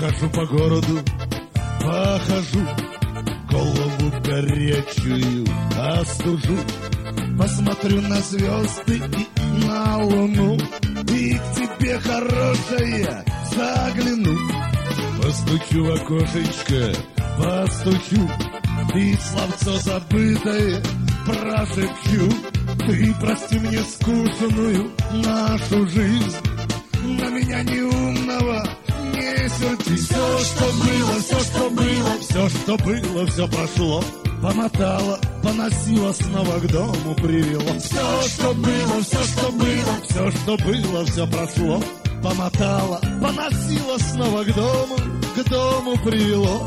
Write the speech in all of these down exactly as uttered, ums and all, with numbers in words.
Похожу по городу, похожу, голову горячую остужу. Посмотрю на звезды и на луну, и к тебе, хорошая, загляну. Постучу в окошечко, постучу, и словцо забытое прошепчу. Ты прости мне скучную нашу жизнь, на меня неумного не сердись. Все, что было, все, что было, все, что было, все прошло. Помотала, поносила, снова к дому привело. Все, что было, все, что было, все, что было, все прошло. Помотала, поносила, снова к дому, к дому привело.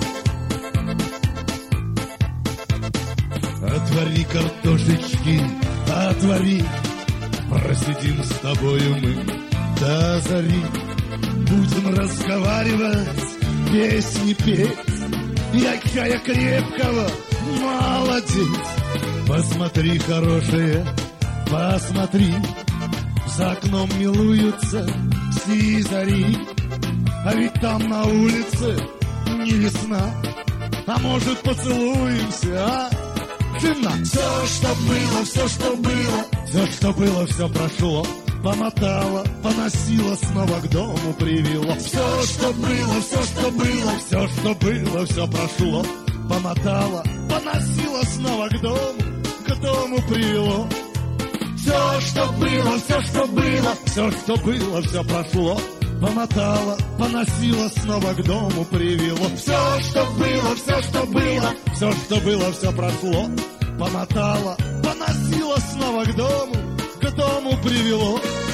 Отвори картошечки, отвори, просидим с тобою мы до зари. Будем разговаривать, песни петь, я чая крепкого, молодец. Посмотри, хорошая, посмотри, за окном милуются все зари. А ведь там на улице не весна, а может поцелуемся, а? Жена. Все, что было, все, что было, все, что было, все прошло. Помотала, поносила, снова к дому привело. Все, что было, все, что было, все, что было, все прошло. Помотала, поносила, снова к дому, к дому привело. Все, что было, все, что было, все, что было, все прошло. Помотала, поносила, снова к дому привело. Все, что было, все, что было, все, что было, все прошло. Помотала, поносила, снова к дому, к дому привело.